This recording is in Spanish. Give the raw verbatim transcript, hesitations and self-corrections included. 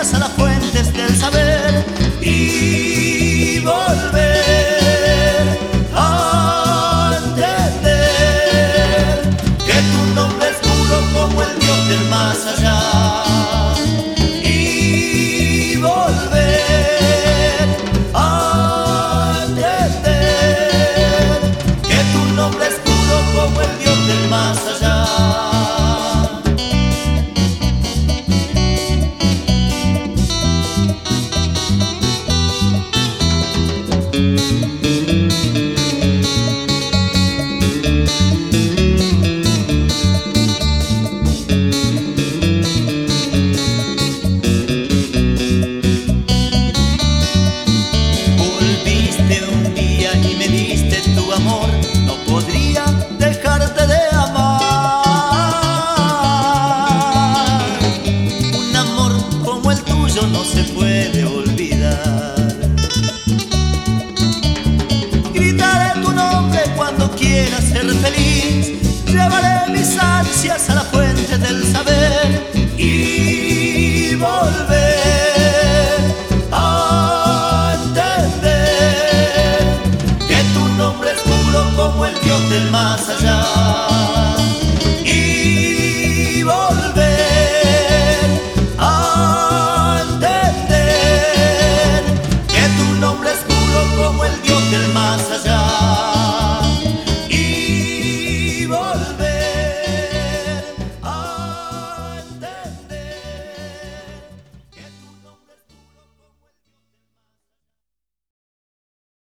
a las fuentes del saber y volver a entender que tu nombre es puro como el Dios del más allá. Y volver a entender que tu nombre es puro como el Dios del más allá. Volviste un día y me diste tu amor, no podría dejarte de amar. Un amor como el tuyo no se puede olvidar. Gritaré tu nombre cuando quiera ser feliz, llevaré mis ansias a la